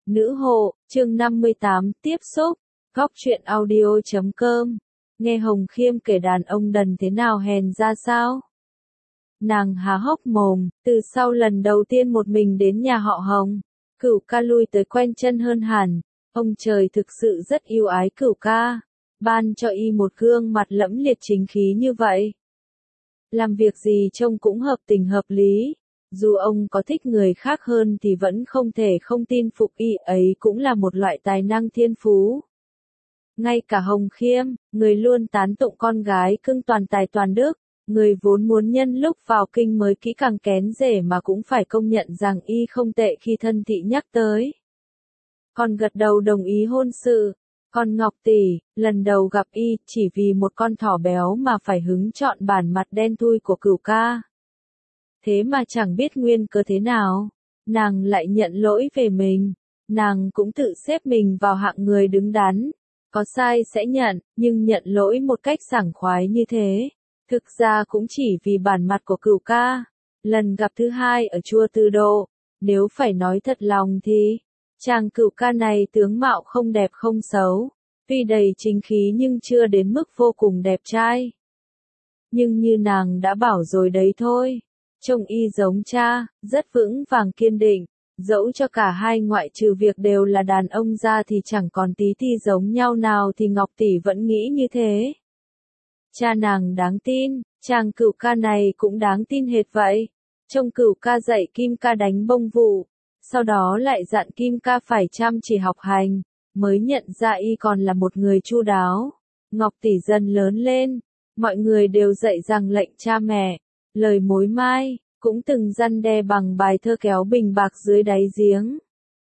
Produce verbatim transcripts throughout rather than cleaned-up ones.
Nữ hộ, chương năm mươi tám, tiếp xúc, góc truyện audio chấm com. Nghe Hồng Khiêm kể đàn ông đần thế nào hèn ra sao? Nàng há hốc mồm, từ sau lần đầu tiên một mình đến nhà họ Hồng, Cửu ca lui tới quen chân hơn hẳn, ông trời thực sự rất yêu ái Cửu ca, ban cho y một gương mặt lẫm liệt chính khí như vậy. Làm việc gì trông cũng hợp tình hợp lý. Dù ông có thích người khác hơn thì vẫn không thể không tin phục y ấy cũng là một loại tài năng thiên phú. Ngay cả Hồng Khiêm, người luôn tán tụng con gái cưng toàn tài toàn đức, người vốn muốn nhân lúc vào kinh mới kỹ càng kén rể mà cũng phải công nhận rằng y không tệ khi thân thị nhắc tới. Còn gật đầu đồng ý hôn sự. Còn Ngọc Tỷ, lần đầu gặp y chỉ vì một con thỏ béo mà phải hứng chọn bản mặt đen thui của Cửu ca. Thế mà chẳng biết nguyên cớ thế nào, nàng lại nhận lỗi về mình, nàng cũng tự xếp mình vào hạng người đứng đắn, có sai sẽ nhận, nhưng nhận lỗi một cách sảng khoái như thế, thực ra cũng chỉ vì bản mặt của Cửu ca. Lần gặp thứ hai ở chùa Từ Độ, nếu phải nói thật lòng thì, chàng Cửu ca này tướng mạo không đẹp không xấu, tuy đầy chính khí nhưng chưa đến mức vô cùng đẹp trai. Nhưng như nàng đã bảo rồi đấy thôi. Trông y giống cha, rất vững vàng kiên định, dẫu cho cả hai ngoại trừ việc đều là đàn ông ra thì chẳng còn tí ti giống nhau nào thì Ngọc Tỷ vẫn nghĩ như thế. Cha nàng đáng tin, chàng Cửu ca này cũng đáng tin hệt vậy. Trông Cửu ca dạy Kim ca đánh bông vụ, sau đó lại dặn Kim ca phải chăm chỉ học hành, mới nhận ra y còn là một người chu đáo. Ngọc Tỷ dần lớn lên, mọi người đều dạy rằng lệnh cha mẹ. Lời mối mai, cũng từng răn đe bằng bài thơ kéo bình bạc dưới đáy giếng.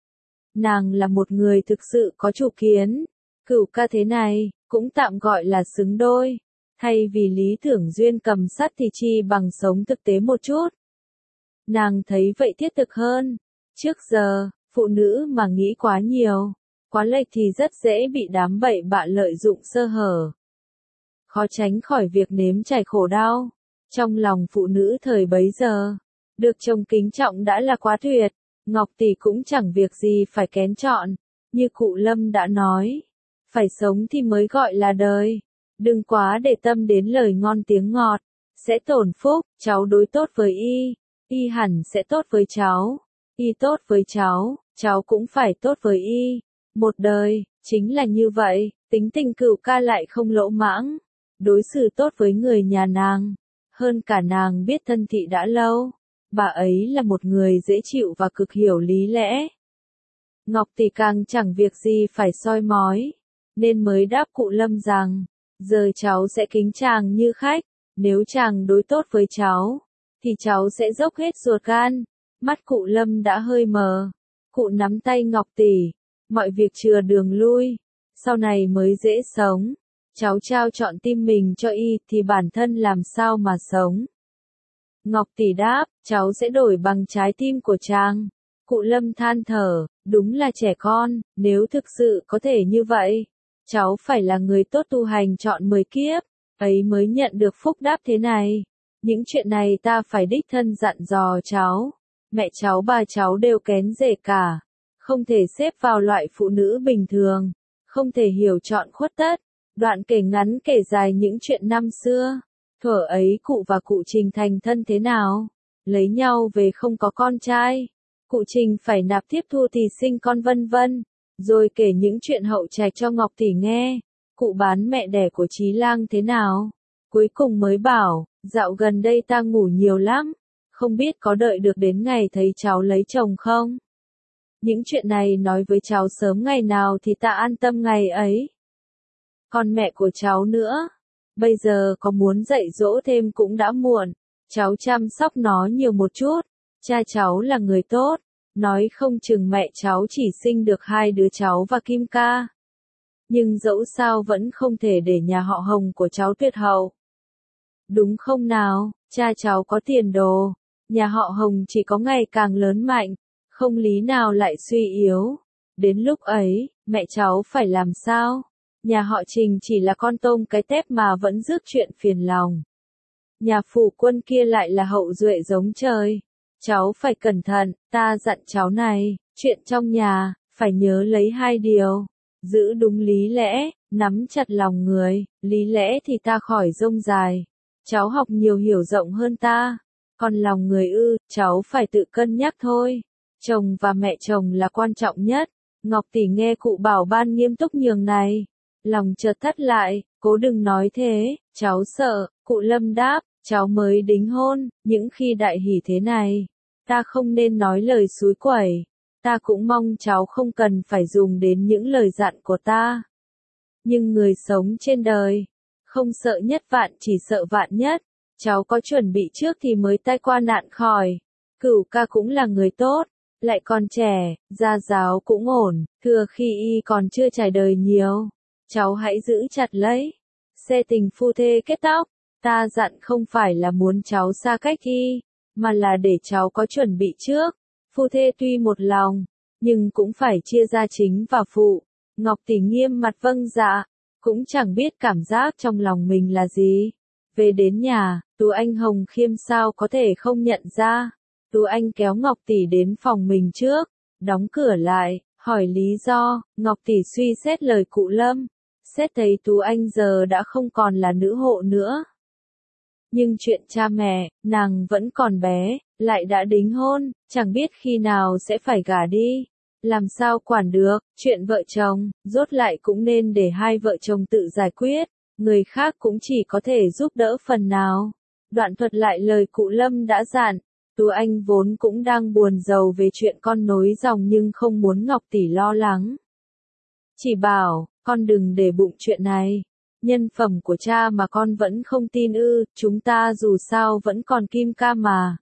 Nàng là một người thực sự có chủ kiến, Cửu ca thế này, cũng tạm gọi là xứng đôi. Thay vì lý tưởng duyên cầm sắt thì chi bằng sống thực tế một chút. Nàng thấy vậy thiết thực hơn. Trước giờ, phụ nữ mà nghĩ quá nhiều, quá lệch thì rất dễ bị đám bậy bạ lợi dụng sơ hở. Khó tránh khỏi việc nếm trải khổ đau. Trong lòng phụ nữ thời bấy giờ, được chồng kính trọng đã là quá tuyệt, Ngọc Tỷ cũng chẳng việc gì phải kén chọn, như cụ Lâm đã nói, phải sống thì mới gọi là đời, đừng quá để tâm đến lời ngon tiếng ngọt, sẽ tổn phúc, cháu đối tốt với y, y hẳn sẽ tốt với cháu, y tốt với cháu, cháu cũng phải tốt với y, một đời, chính là như vậy, tính tình Cửu ca lại không lỗ mãng, đối xử tốt với người nhà nàng. Hơn cả nàng biết thân thị đã lâu, bà ấy là một người dễ chịu và cực hiểu lý lẽ. Ngọc Tỷ càng chẳng việc gì phải soi mói, nên mới đáp cụ Lâm rằng, giờ cháu sẽ kính chàng như khách, nếu chàng đối tốt với cháu, thì cháu sẽ dốc hết ruột gan. Mắt cụ Lâm đã hơi mờ, cụ nắm tay Ngọc Tỷ, mọi việc chừa đường lui, sau này mới dễ sống. Cháu trao chọn tim mình cho y thì bản thân làm sao mà sống. Ngọc Tỷ đáp, cháu sẽ đổi bằng trái tim của chàng. Cụ Lâm than thở, đúng là trẻ con, nếu thực sự có thể như vậy, cháu phải là người tốt tu hành trọn mười kiếp, ấy mới nhận được phúc đáp thế này. Những chuyện này ta phải đích thân dặn dò cháu. Mẹ cháu bà cháu đều kén rể cả, không thể xếp vào loại phụ nữ bình thường, không thể hiểu trọn khuất tất. Đoạn kể ngắn kể dài những chuyện năm xưa, thuở ấy cụ và cụ Trình thành thân thế nào, lấy nhau về không có con trai, cụ Trình phải nạp thiếp thu thì sinh con vân vân, rồi kể những chuyện hậu trạch cho Ngọc Tỷ nghe, cụ bán mẹ đẻ của Chí Lang thế nào, cuối cùng mới bảo, dạo gần đây ta ngủ nhiều lắm, không biết có đợi được đến ngày thấy cháu lấy chồng không? Những chuyện này nói với cháu sớm ngày nào thì ta an tâm ngày ấy. Còn mẹ của cháu nữa, bây giờ có muốn dạy dỗ thêm cũng đã muộn, cháu chăm sóc nó nhiều một chút, cha cháu là người tốt, nói không chừng mẹ cháu chỉ sinh được hai đứa cháu và Kim ca. Nhưng dẫu sao vẫn không thể để nhà họ Hồng của cháu tuyệt hậu. Đúng không nào, cha cháu có tiền đồ, nhà họ Hồng chỉ có ngày càng lớn mạnh, không lý nào lại suy yếu. Đến lúc ấy, mẹ cháu phải làm sao? Nhà họ Trình chỉ là con tôm cái tép mà vẫn rước chuyện phiền lòng. Nhà phủ quân kia lại là hậu duệ giống trời. Cháu phải cẩn thận, ta dặn cháu này, chuyện trong nhà, phải nhớ lấy hai điều. Giữ đúng lý lẽ, nắm chặt lòng người, lý lẽ thì ta khỏi rông dài. Cháu học nhiều hiểu rộng hơn ta. Còn lòng người ư, cháu phải tự cân nhắc thôi. Chồng và mẹ chồng là quan trọng nhất. Ngọc tỷ nghe cụ bảo ban nghiêm túc nhường này. Lòng chợt thắt lại, cố đừng nói thế, cháu sợ. Cụ Lâm đáp, cháu mới đính hôn, những khi đại hỷ thế này. Ta không nên nói lời xúi quẩy. Ta cũng mong cháu không cần phải dùng đến những lời dặn của ta. Nhưng người sống trên đời, không sợ nhất vạn chỉ sợ vạn nhất. Cháu có chuẩn bị trước thì mới tai qua nạn khỏi. Cửu ca cũng là người tốt, lại còn trẻ, gia giáo cũng ổn, thừa khi y còn chưa trải đời nhiều. Cháu hãy giữ chặt lấy. Xe tình phu thê kết tóc, ta dặn không phải là muốn cháu xa cách y, mà là để cháu có chuẩn bị trước. Phu thê tuy một lòng, nhưng cũng phải chia ra chính và phụ. Ngọc tỷ nghiêm mặt vâng dạ, cũng chẳng biết cảm giác trong lòng mình là gì. Về đến nhà, Tú Anh Hồng Khiêm sao có thể không nhận ra. Tú Anh kéo Ngọc tỷ đến phòng mình trước, đóng cửa lại, hỏi lý do. Ngọc tỷ suy xét lời cụ Lâm, xét thấy Tú Anh giờ đã không còn là nữ hộ nữa. Nhưng chuyện cha mẹ, nàng vẫn còn bé, lại đã đính hôn, chẳng biết khi nào sẽ phải gả đi. Làm sao quản được, chuyện vợ chồng, rốt lại cũng nên để hai vợ chồng tự giải quyết, người khác cũng chỉ có thể giúp đỡ phần nào. Đoạn thuật lại lời cụ Lâm đã dặn, Tú Anh vốn cũng đang buồn rầu về chuyện con nối dòng nhưng không muốn Ngọc tỷ lo lắng. Chỉ bảo, con đừng để bụng chuyện này. Nhân phẩm của cha mà con vẫn không tin ư, chúng ta dù sao vẫn còn Kim ca mà.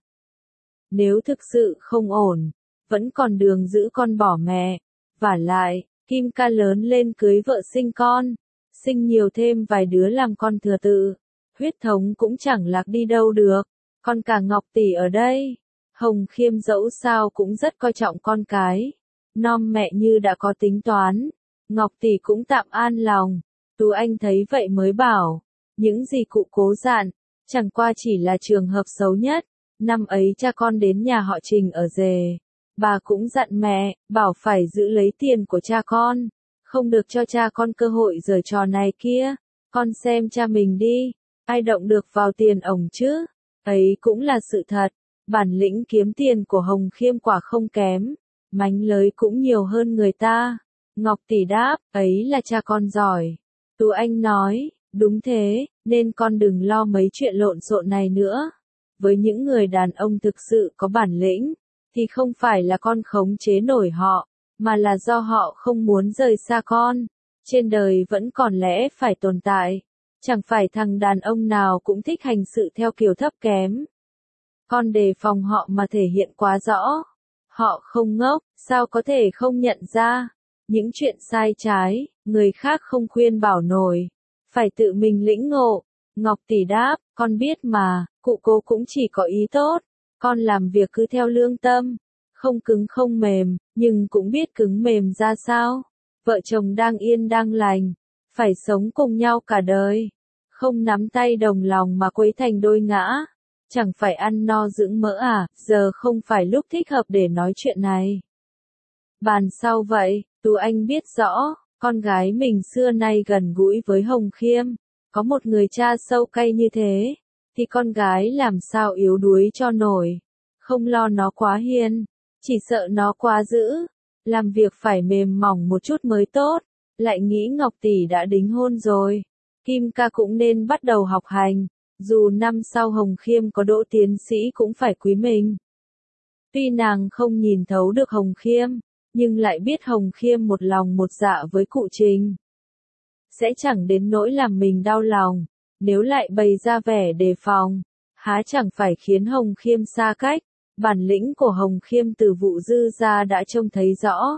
Nếu thực sự không ổn, vẫn còn đường giữ con bỏ mẹ. Vả lại, Kim ca lớn lên cưới vợ sinh con, sinh nhiều thêm vài đứa làm con thừa tự. Huyết thống cũng chẳng lạc đi đâu được, còn cả Ngọc tỷ ở đây. Hồng Khiêm dẫu sao cũng rất coi trọng con cái. Nom mẹ như đã có tính toán, Ngọc tỷ cũng tạm an lòng. Tú Anh thấy vậy mới bảo, những gì cụ cố dặn, chẳng qua chỉ là trường hợp xấu nhất. Năm ấy cha con đến nhà họ Trình ở Dề, bà cũng dặn mẹ, bảo phải giữ lấy tiền của cha con, không được cho cha con cơ hội giở trò này kia. Con xem cha mình đi, ai động được vào tiền ổng chứ? Ấy cũng là sự thật, bản lĩnh kiếm tiền của Hồng Khiêm quả không kém, mánh lới cũng nhiều hơn người ta. Ngọc tỷ đáp, ấy là cha con giỏi. Tú Anh nói, đúng thế, nên con đừng lo mấy chuyện lộn xộn này nữa. Với những người đàn ông thực sự có bản lĩnh, thì không phải là con khống chế nổi họ, mà là do họ không muốn rời xa con. Trên đời vẫn còn lẽ phải tồn tại. Chẳng phải thằng đàn ông nào cũng thích hành sự theo kiểu thấp kém. Con đề phòng họ mà thể hiện quá rõ. Họ không ngốc, sao có thể không nhận ra. Những chuyện sai trái, người khác không khuyên bảo nổi. Phải tự mình lĩnh ngộ. Ngọc tỷ đáp, con biết mà, cụ cô cũng chỉ có ý tốt. Con làm việc cứ theo lương tâm. Không cứng không mềm, nhưng cũng biết cứng mềm ra sao. Vợ chồng đang yên đang lành. Phải sống cùng nhau cả đời. Không nắm tay đồng lòng mà quấy thành đôi ngã. Chẳng phải ăn no dưỡng mỡ à, giờ không phải lúc thích hợp để nói chuyện này. Bàn sau vậy, Tú Anh biết rõ, con gái mình xưa nay gần gũi với Hồng Khiêm. Có một người cha sâu cay như thế, thì con gái làm sao yếu đuối cho nổi. Không lo nó quá hiền, chỉ sợ nó quá dữ. Làm việc phải mềm mỏng một chút mới tốt. Lại nghĩ Ngọc tỷ đã đính hôn rồi, Kim ca cũng nên bắt đầu học hành. Dù năm sau Hồng Khiêm có đỗ tiến sĩ cũng phải quý mình. Tuy nàng không nhìn thấu được Hồng Khiêm, nhưng lại biết Hồng Khiêm một lòng một dạ với cụ Trình. Sẽ chẳng đến nỗi làm mình đau lòng, nếu lại bày ra vẻ đề phòng, há chẳng phải khiến Hồng Khiêm xa cách. Bản lĩnh của Hồng Khiêm từ vụ dư ra đã trông thấy rõ.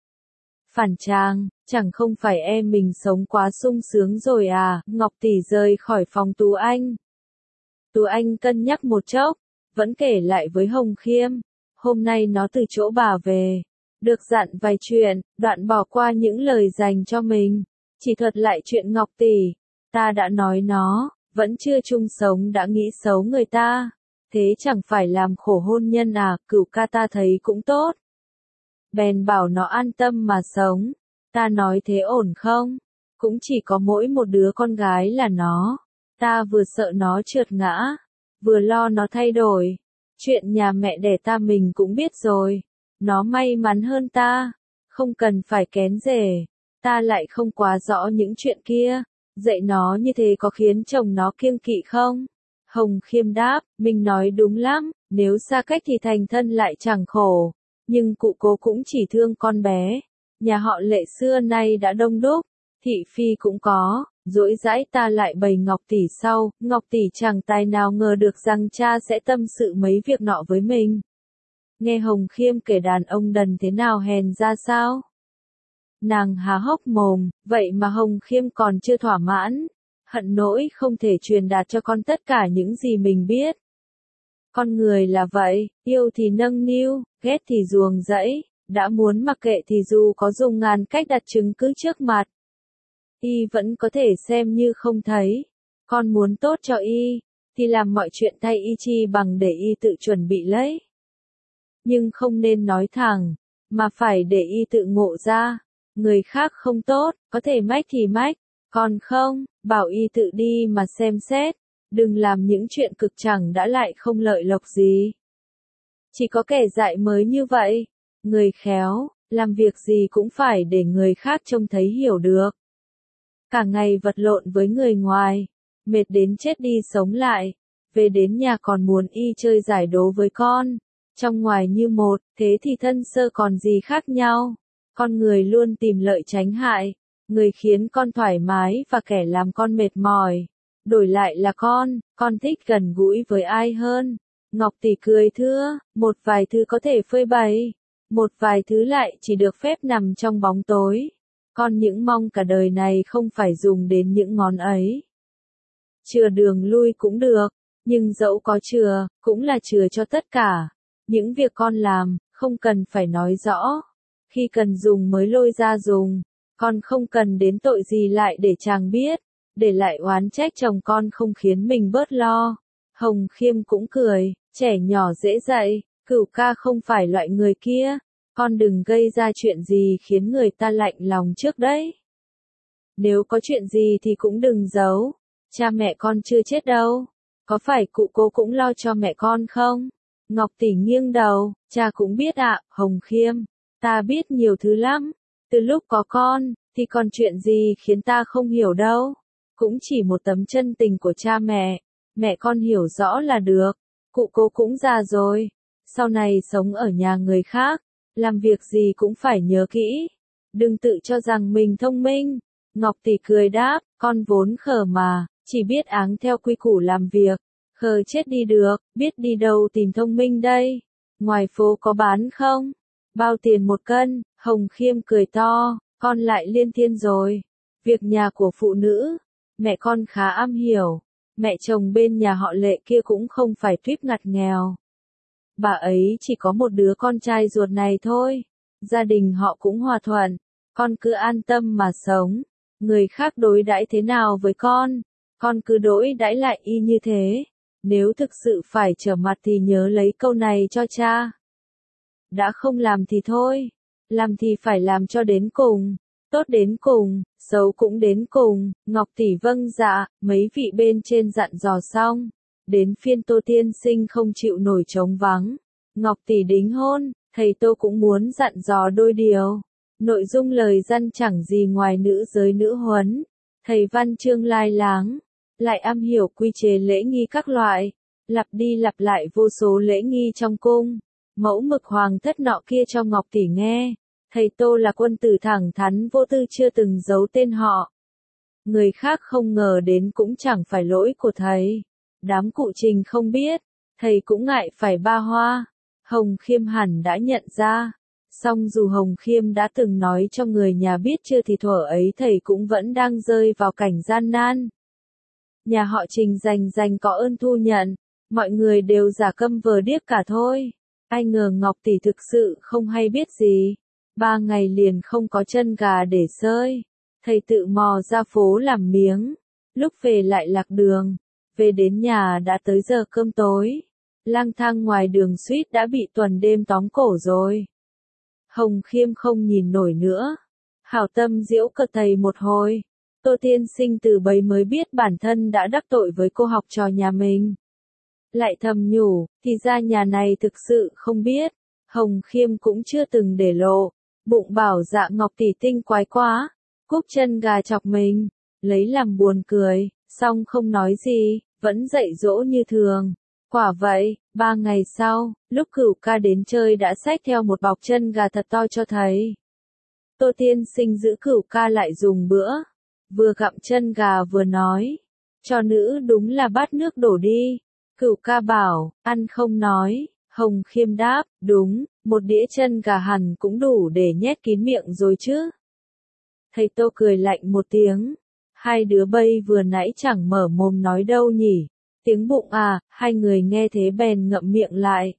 Phản trang, chẳng không phải em mình sống quá sung sướng rồi à? Ngọc tỷ rời khỏi phòng Tú Anh. Tú Anh cân nhắc một chốc, vẫn kể lại với Hồng Khiêm. Hôm nay nó từ chỗ bà về, được dặn vài chuyện, đoạn bỏ qua những lời dành cho mình. Chỉ thuật lại chuyện Ngọc tỷ. Ta đã nói nó, vẫn chưa chung sống đã nghĩ xấu người ta. Thế chẳng phải làm khổ hôn nhân à, Cửu ca ta thấy cũng tốt. bèn bảo nó an tâm mà sống. Ta nói thế ổn không? Cũng chỉ có mỗi một đứa con gái là nó. Ta vừa sợ nó trượt ngã, vừa lo nó thay đổi. Chuyện nhà mẹ đẻ ta mình cũng biết rồi. Nó may mắn hơn ta, không cần phải kén rể. Ta lại không quá rõ những chuyện kia. Dạy nó như thế có khiến chồng nó kiêng kỵ không? Hồng Khiêm đáp, mình nói đúng lắm, nếu xa cách thì thành thân lại chẳng khổ. Nhưng cụ cố cũng chỉ thương con bé. Nhà họ Lệ xưa nay đã đông đúc, thị phi cũng có, dỗi dãi ta lại bày Ngọc Tỷ sau. Ngọc Tỷ chẳng tài nào ngờ được rằng cha sẽ tâm sự mấy việc nọ với mình. Nghe Hồng Khiêm kể đàn ông đần thế nào hèn ra sao? Nàng há hốc mồm, vậy mà Hồng Khiêm còn chưa thỏa mãn. Hận nỗi không thể truyền đạt cho con tất cả những gì mình biết. Con người là vậy, yêu thì nâng niu, ghét thì ruồng rẫy, đã muốn mặc kệ thì dù có dùng ngàn cách đặt chứng cứ trước mặt. Y vẫn có thể xem như không thấy. Con muốn tốt cho Y, thì làm mọi chuyện thay Y chi bằng để Y tự chuẩn bị lấy. Nhưng không nên nói thẳng, mà phải để Y tự ngộ ra. Người khác không tốt, có thể mách thì mách, còn không, bảo Y tự đi mà xem xét. Đừng làm những chuyện cực chẳng đã lại không lợi lộc gì. Chỉ có kẻ dại mới như vậy. Người khéo, làm việc gì cũng phải để người khác trông thấy hiểu được. Cả ngày vật lộn với người ngoài, mệt đến chết đi sống lại, về đến nhà còn muốn Y chơi giải đố với con. Trong ngoài như một, thế thì thân sơ còn gì khác nhau. Con người luôn tìm lợi tránh hại, người khiến con thoải mái và kẻ làm con mệt mỏi. Đổi lại là con, con thích gần gũi với ai hơn? Ngọc Tỷ cười thưa, một vài thứ có thể phơi bày, một vài thứ lại chỉ được phép nằm trong bóng tối. Con những mong cả đời này không phải dùng đến những ngón ấy. Chừa đường lui cũng được, nhưng dẫu có chừa, cũng là chừa cho tất cả. Những việc con làm, không cần phải nói rõ. Khi cần dùng mới lôi ra dùng, con không cần đến tội gì lại để chàng biết. Để lại oán trách chồng con không khiến mình bớt lo. Hồng Khiêm cũng cười, trẻ nhỏ dễ dạy, Cửu ca không phải loại người kia. Con đừng gây ra chuyện gì khiến người ta lạnh lòng trước đấy. Nếu có chuyện gì thì cũng đừng giấu. Cha mẹ con chưa chết đâu. Có phải cụ cố cũng lo cho mẹ con không? Ngọc Tỷ nghiêng đầu, cha cũng biết ạ, Hồng Khiêm. Ta biết nhiều thứ lắm. Từ lúc có con, thì còn chuyện gì khiến ta không hiểu đâu. Cũng chỉ một tấm chân tình của cha mẹ. Mẹ con hiểu rõ là được. Cụ cố cũng già rồi. Sau này sống ở nhà người khác. Làm việc gì cũng phải nhớ kỹ. Đừng tự cho rằng mình thông minh. Ngọc Tỷ cười đáp, con vốn khờ mà, chỉ biết áng theo quy củ làm việc. Khờ chết đi được, biết đi đâu tìm thông minh đây. Ngoài phố có bán không? Bao tiền một cân? Hồng Khiêm cười to, con lại liên thiên rồi. Việc nhà của phụ nữ, mẹ con khá am hiểu. Mẹ chồng bên nhà họ Lệ kia cũng không phải tuýp ngặt nghèo. Bà ấy chỉ có một đứa con trai ruột này thôi. Gia đình họ cũng hòa thuận. Con cứ an tâm mà sống. Người khác đối đãi thế nào với con, con cứ đối đãi lại y như thế. Nếu thực sự phải trở mặt thì nhớ lấy câu này cho cha. Đã không làm thì thôi. Làm thì phải làm cho đến cùng. Tốt đến cùng, xấu cũng đến cùng. Ngọc Tỷ vâng dạ, mấy vị bên trên dặn dò xong. Đến phiên Tô tiên sinh không chịu nổi trống vắng. Ngọc Tỷ đính hôn, thầy Tô cũng muốn dặn dò đôi điều. Nội dung lời dặn chẳng gì ngoài nữ giới nữ huấn. Thầy văn chương lai láng, lại am hiểu quy chế lễ nghi các loại. Lặp đi lặp lại vô số lễ nghi trong cung. Mẫu mực hoàng thất nọ kia cho Ngọc Tỷ nghe. Thầy Tô là quân tử thẳng thắn vô tư chưa từng giấu tên họ. Người khác không ngờ đến cũng chẳng phải lỗi của thầy. Đám cụ Trình không biết, thầy cũng ngại phải ba hoa. Hồng Khiêm hẳn đã nhận ra. Song dù Hồng Khiêm đã từng nói cho người nhà biết chưa thì thuở ấy thầy cũng vẫn đang rơi vào cảnh gian nan. Nhà họ Trình dành dành có ơn thu nhận, mọi người đều giả câm vờ điếc cả thôi. Ai ngờ Ngọc Tỷ thực sự không hay biết gì. Ba ngày liền không có chân gà để sơi. Thầy tự mò ra phố làm miếng. Lúc về lại lạc đường. Về đến nhà đã tới giờ cơm tối. Lang thang ngoài đường suýt đã bị tuần đêm tóm cổ rồi. Hồng Khiêm không nhìn nổi nữa. Hảo tâm giễu cợt thầy một hồi. Tô tiên sinh từ bấy mới biết bản thân đã đắc tội với cô học trò nhà mình. Lại thầm nhủ, thì ra nhà này thực sự không biết. Hồng Khiêm cũng chưa từng để lộ. Bụng bảo Dạ Ngọc tỷ tinh quái quá. Cúp chân gà chọc mình. Lấy làm buồn cười, xong không nói gì, vẫn dạy dỗ như thường. Quả vậy, ba ngày sau, lúc Cửu ca đến chơi đã xách theo một bọc chân gà thật to cho thầy. Tô tiên sinh giữ Cửu ca lại dùng bữa. Vừa gặm chân gà vừa nói. Cho nữ đúng là bát nước đổ đi. Cửu ca bảo, ăn không nói. Hồng Khiêm đáp, đúng, một đĩa chân gà hẳn cũng đủ để nhét kín miệng rồi chứ. Thầy Tô cười lạnh một tiếng. Hai đứa bây vừa nãy chẳng mở mồm nói đâu nhỉ. Tiếng bụng à, hai người nghe thế bèn ngậm miệng lại.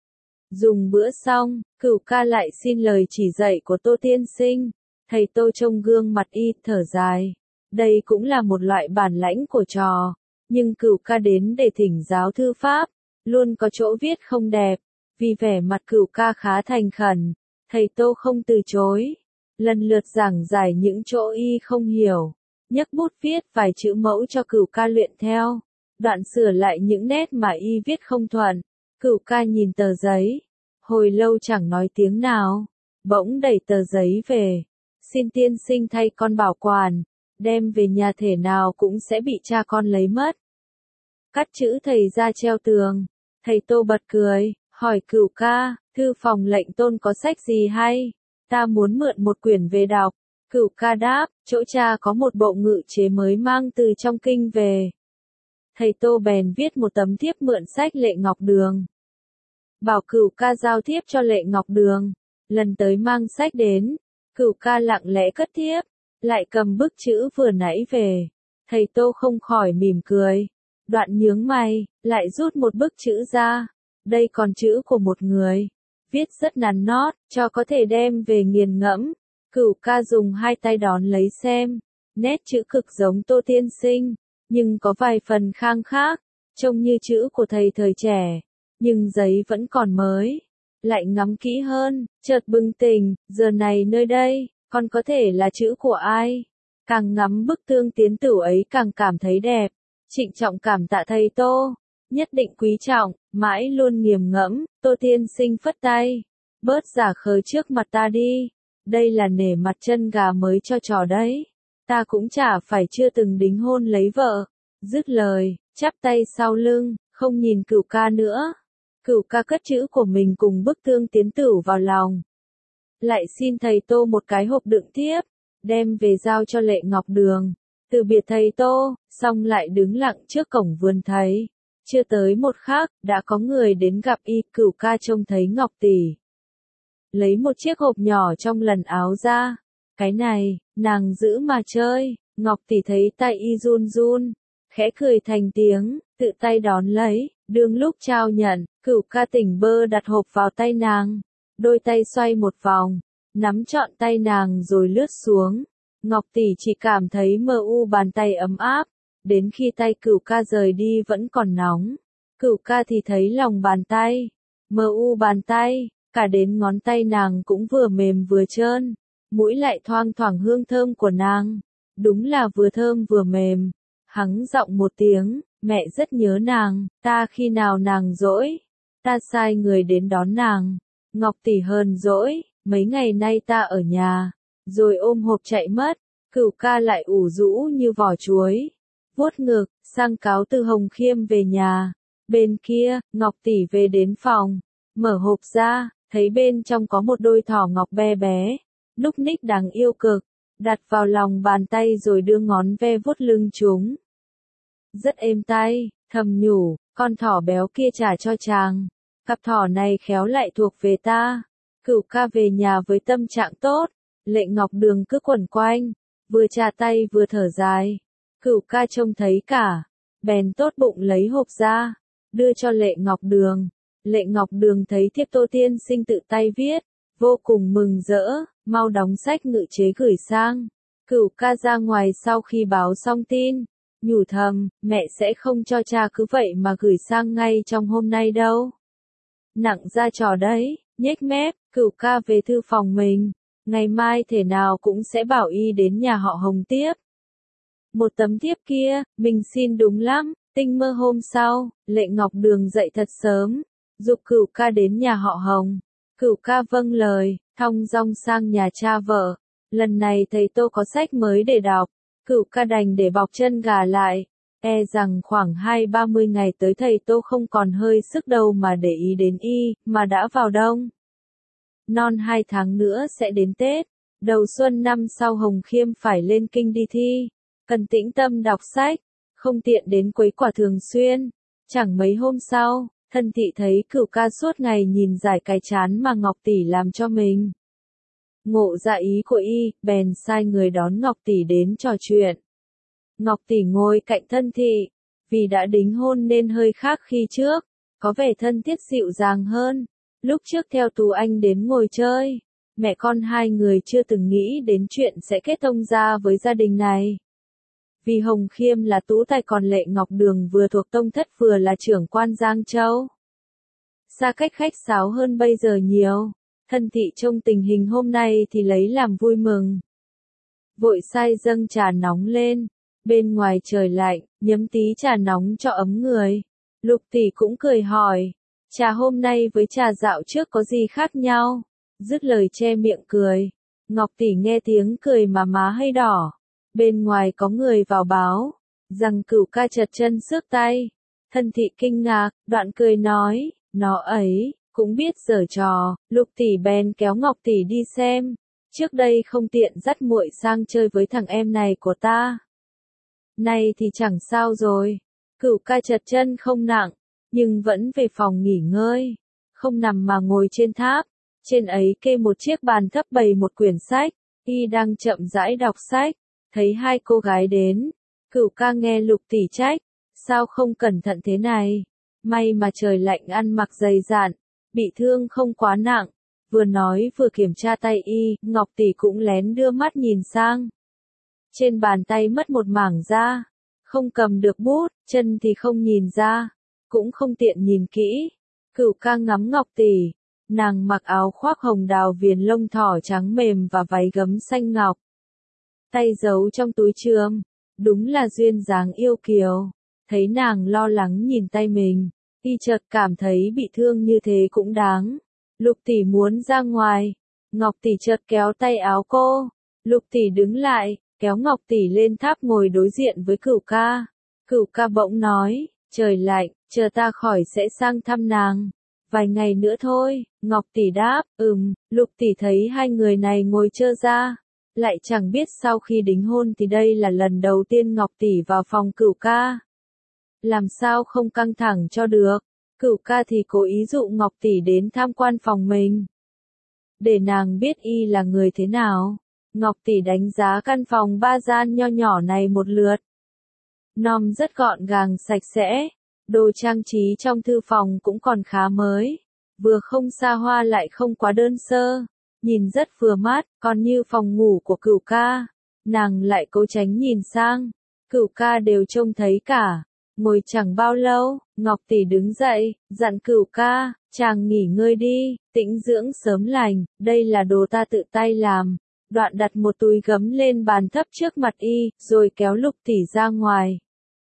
Dùng bữa xong, Cửu ca lại xin lời chỉ dạy của Tô tiên sinh. Thầy Tô trông gương mặt y thở dài. Đây cũng là một loại bản lãnh của trò. Nhưng Cửu ca đến để thỉnh giáo thư pháp. Luôn có chỗ viết không đẹp. Vì vẻ mặt Cửu ca khá thành khẩn. Thầy Tô không từ chối. Lần lượt giảng giải những chỗ y không hiểu. Nhấc bút viết vài chữ mẫu cho Cửu ca luyện theo. Đoạn sửa lại những nét mà y viết không thuận. Cửu ca nhìn tờ giấy. Hồi lâu chẳng nói tiếng nào. Bỗng đẩy tờ giấy về. Xin tiên sinh thay con bảo quản. Đem về nhà thể nào cũng sẽ bị cha con lấy mất. Cắt chữ thầy ra treo tường. Thầy Tô bật cười. Hỏi Cửu ca, thư phòng lệnh tôn có sách gì hay? Ta muốn mượn một quyển về đọc. Cửu ca đáp, chỗ cha có một bộ ngự chế mới mang từ trong kinh về. Thầy Tô bèn viết một tấm thiếp mượn sách Lệ Ngọc Đường. Bảo Cửu ca giao thiếp cho Lệ Ngọc Đường. Lần tới mang sách đến, Cửu ca lặng lẽ cất thiếp, lại cầm bức chữ vừa nãy về. Thầy Tô không khỏi mỉm cười. Đoạn nhướng mày, lại rút một bức chữ ra. Đây còn chữ của một người. Viết rất nắn nót, cho có thể đem về nghiền ngẫm. Cửu ca dùng hai tay đón lấy xem. Nét chữ cực giống Tô tiên sinh, nhưng có vài phần khang khác. Trông như chữ của thầy thời trẻ, nhưng giấy vẫn còn mới. Lại ngắm kỹ hơn, chợt bừng tỉnh, giờ này nơi đây, còn có thể là chữ của ai? Càng ngắm bức Tương Tiến Tửu ấy càng cảm thấy đẹp. Trịnh trọng cảm tạ thầy Tô. Nhất định quý trọng, mãi luôn nghiền ngẫm. Tô tiên sinh phất tay. Bớt giả khờ trước mặt ta đi. Đây là nể mặt chân gà mới cho trò đấy. Ta cũng chả phải chưa từng đính hôn lấy vợ. Dứt lời, chắp tay sau lưng, không nhìn Cửu ca nữa. Cửu ca cất chữ của mình cùng bức Tương Tiến Tửu vào lòng. Lại xin thầy Tô một cái hộp đựng thiếp, đem về giao cho Lệ Ngọc Đường. Từ biệt thầy Tô, xong lại đứng lặng trước cổng vườn thầy. Chưa tới một khắc, đã có người đến gặp y. Cửu ca trông thấy Ngọc tỷ. Lấy một chiếc hộp nhỏ trong lần áo ra. Cái này, nàng giữ mà chơi. Ngọc tỷ thấy tay y run run, khẽ cười thành tiếng, tự tay đón lấy. Đương lúc trao nhận, Cửu ca tỉnh bơ đặt hộp vào tay nàng. Đôi tay xoay một vòng, nắm trọn tay nàng rồi lướt xuống. Ngọc tỷ chỉ cảm thấy mờ u bàn tay ấm áp. Đến khi tay Cửu ca rời đi vẫn còn nóng. Cửu ca thì thấy lòng bàn tay. Mờ u bàn tay, cả đến ngón tay nàng cũng vừa mềm vừa trơn. Mũi lại thoang thoảng hương thơm của nàng. Đúng là vừa thơm vừa mềm. Hắng giọng một tiếng, mẹ rất nhớ nàng, ta khi nào nàng dỗi. Ta sai người đến đón nàng. Ngọc tỷ hờn dỗi, mấy ngày nay ta ở nhà. Rồi ôm hộp chạy mất. Cửu ca lại ủ rũ như vỏ chuối. Vuốt ngực, sang cáo từ Hồng Khiêm về nhà. Bên kia, Ngọc tỷ về đến phòng. Mở hộp ra, thấy bên trong có một đôi thỏ ngọc bé bé. Núc ních đáng yêu cực. Đặt vào lòng bàn tay rồi đưa ngón ve vuốt lưng chúng. Rất êm tay, thầm nhủ, con thỏ béo kia trả cho chàng. Cặp thỏ này khéo lại thuộc về ta. Cửu ca về nhà với tâm trạng tốt. Lệ Ngọc Đường cứ quẩn quanh, vừa chà tay vừa thở dài. Cửu ca trông thấy cả, bèn tốt bụng lấy hộp ra, đưa cho Lệ Ngọc Đường. Lệ Ngọc Đường thấy thiếp Tô tiên sinh tự tay viết, vô cùng mừng rỡ, mau đóng sách ngự chế gửi sang. Cửu ca ra ngoài sau khi báo xong tin, nhủ thầm, mẹ sẽ không cho cha cứ vậy mà gửi sang ngay trong hôm nay đâu. Nặng ra trò đấy. nhếch mép, cửu ca về thư phòng mình, ngày mai thể nào cũng sẽ bảo y đến nhà họ Hồng tiếp. Một tấm thiếp kia, mình xin đúng lắm, tinh mơ hôm sau, Lệ Ngọc Đường dậy thật sớm, giục cửu ca đến nhà họ Hồng. Cửu ca vâng lời, thong dong sang nhà cha vợ. Lần này thầy Tô có sách mới để đọc, cửu ca đành để bọc chân gà lại, e rằng khoảng hai ba mươi ngày tới thầy Tô không còn hơi sức đâu mà để ý đến y, mà đã vào đông. Non hai tháng nữa sẽ đến Tết, đầu xuân năm sau Hồng Khiêm phải lên kinh đi thi, cần tĩnh tâm đọc sách, không tiện đến quấy quả thường xuyên. Chẳng mấy hôm sau, Thân Thị thấy cửu ca suốt ngày nhìn giải cái chán mà Ngọc Tỷ làm cho mình. Ngộ ra ý của y, bèn sai người đón Ngọc Tỷ đến trò chuyện. Ngọc Tỷ ngồi cạnh Thân Thị, vì đã đính hôn nên hơi khác khi trước, có vẻ thân thiết dịu dàng hơn. Lúc trước theo Tú Anh đến ngồi chơi, mẹ con hai người chưa từng nghĩ đến chuyện sẽ kết thông gia với gia đình này. Vì Hồng Khiêm là tú tài còn Lệ Ngọc Đường vừa thuộc tông thất vừa là trưởng quan Giang Châu. Xa cách khách sáo hơn bây giờ nhiều, Thân Thị trông tình hình hôm nay thì lấy làm vui mừng. Vội sai dâng trà nóng lên, bên ngoài trời lạnh, nhấm tí trà nóng cho ấm người. Lục Tỷ cũng cười hỏi, trà hôm nay với trà dạo trước có gì khác nhau? Dứt lời che miệng cười. Ngọc Tỷ nghe tiếng cười mà má hơi đỏ. Bên ngoài có người vào báo, rằng cửu ca trật chân xước tay. Thân Thị kinh ngạc, đoạn cười nói, nó ấy, cũng biết giở trò. Lục Tỷ bèn kéo Ngọc Tỷ đi xem. Trước đây không tiện dắt muội sang chơi với thằng em này của ta. Nay thì chẳng sao rồi. Cửu ca trật chân không nặng, nhưng vẫn về phòng nghỉ ngơi. Không nằm mà ngồi trên tháp. Trên ấy kê một chiếc bàn thấp bày một quyển sách. Y đang chậm rãi đọc sách. Thấy hai cô gái đến. Cửu ca nghe Lục Tỷ trách. Sao không cẩn thận thế này? May mà trời lạnh ăn mặc dày dạn. Bị thương không quá nặng. Vừa nói vừa kiểm tra tay y. Ngọc Tỷ cũng lén đưa mắt nhìn sang. Trên bàn tay mất một mảng da. Không cầm được bút, chân thì không nhìn ra. Cũng không tiện nhìn kỹ. Cửu ca ngắm Ngọc Tỷ. Nàng mặc áo khoác hồng đào viền lông thỏ trắng mềm và váy gấm xanh ngọc. Tay giấu trong túi trườm. Đúng là duyên dáng yêu kiều. Thấy nàng lo lắng nhìn tay mình. Y chợt cảm thấy bị thương như thế cũng đáng. Lục Tỷ muốn ra ngoài. Ngọc Tỷ chợt kéo tay áo cô. Lục Tỷ đứng lại, kéo Ngọc Tỷ lên tháp ngồi đối diện với Cửu ca. Cửu ca bỗng nói, trời lạnh, chờ ta khỏi sẽ sang thăm nàng. Vài ngày nữa thôi. Ngọc Tỷ đáp, ừm. Lục Tỷ thấy hai người này ngồi chơ ra. Lại chẳng biết sau khi đính hôn thì đây là lần đầu tiên Ngọc Tỷ vào phòng Cửu ca. Làm sao không căng thẳng cho được. Cửu ca thì cố ý dụ Ngọc Tỷ đến tham quan phòng mình. Để nàng biết y là người thế nào. Ngọc Tỷ đánh giá căn phòng ba gian nho nhỏ này một lượt. Nom rất gọn gàng sạch sẽ. Đồ trang trí trong thư phòng cũng còn khá mới. Vừa không xa hoa lại không quá đơn sơ. Nhìn rất vừa mắt, còn như phòng ngủ của Cửu ca. Nàng lại cố tránh nhìn sang. Cửu ca đều trông thấy cả. Ngồi chẳng bao lâu, Ngọc Tỷ đứng dậy, dặn Cửu ca, chàng nghỉ ngơi đi, tĩnh dưỡng sớm lành, đây là đồ ta tự tay làm. Đoạn đặt một túi gấm lên bàn thấp trước mặt y, rồi kéo Lục Tỷ ra ngoài.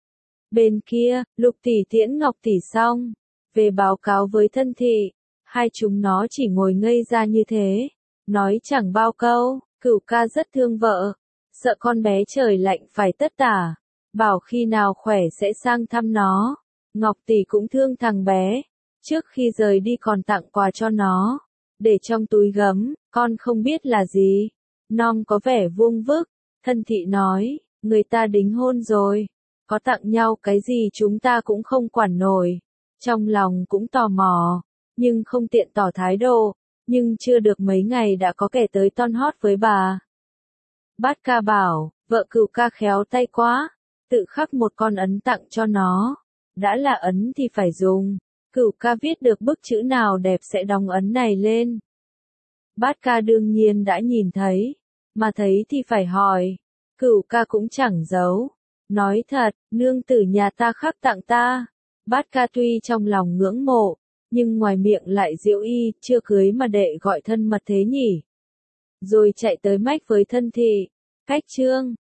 Bên kia, Lục Tỷ tiễn Ngọc Tỷ xong, về báo cáo với Thân Thị, hai chúng nó chỉ ngồi ngây ra như thế, nói chẳng bao câu. Cửu ca rất thương vợ, sợ con bé trời lạnh phải tất tả, bảo khi nào khỏe sẽ sang thăm nó. Ngọc Tỷ cũng thương thằng bé, trước khi rời đi còn tặng quà cho nó, để trong túi gấm, con không biết là gì. Nom có vẻ vuông vức. Thân Thị nói, người ta đính hôn rồi, có tặng nhau cái gì chúng ta cũng không quản nổi. Trong lòng cũng tò mò, nhưng không tiện tỏ thái độ. Nhưng chưa được mấy ngày đã có kẻ tới ton hót với bà. Bát ca bảo, vợ Cửu ca khéo tay quá, tự khắc một con ấn tặng cho nó. Đã là ấn thì phải dùng. Cửu ca viết được bức chữ nào đẹp sẽ đóng ấn này lên. Bát ca đương nhiên đã nhìn thấy, mà thấy thì phải hỏi. Cửu ca cũng chẳng giấu. Nói thật, nương tử nhà ta khắc tặng ta. Bát ca tuy trong lòng ngưỡng mộ, nhưng ngoài miệng lại giễu y, chưa cưới mà đệ gọi thân mật thế nhỉ. Rồi chạy tới mách với thân thị, cách trương,